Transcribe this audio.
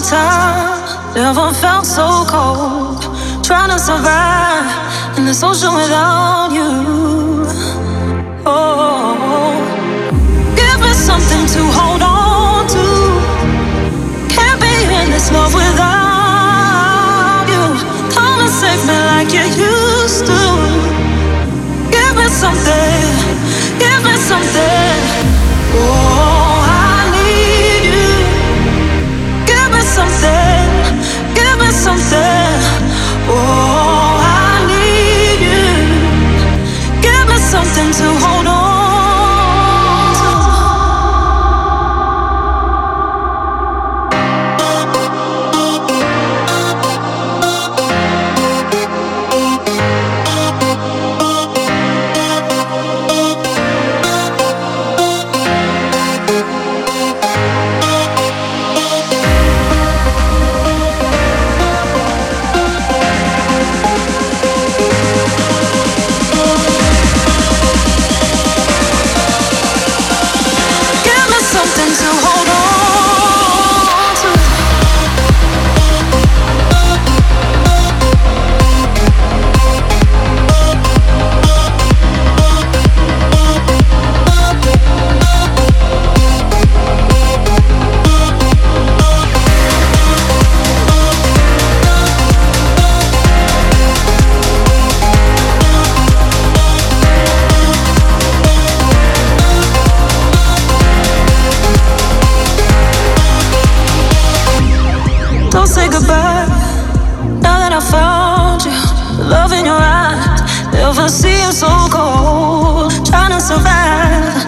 time, never felt so cold. Trying to survive in this ocean without you. Oh, give me something to hold on to. Can't be in this love without you. Come and save me like you used to. Give me something, give me something. Oh, I need you. Give me something, give me something. Oh, I need you. Give me something to hold on to. Something to hold on to. Don't say goodbye, now that I found you. The love in your eyes, never seemed so cold. Trying to survive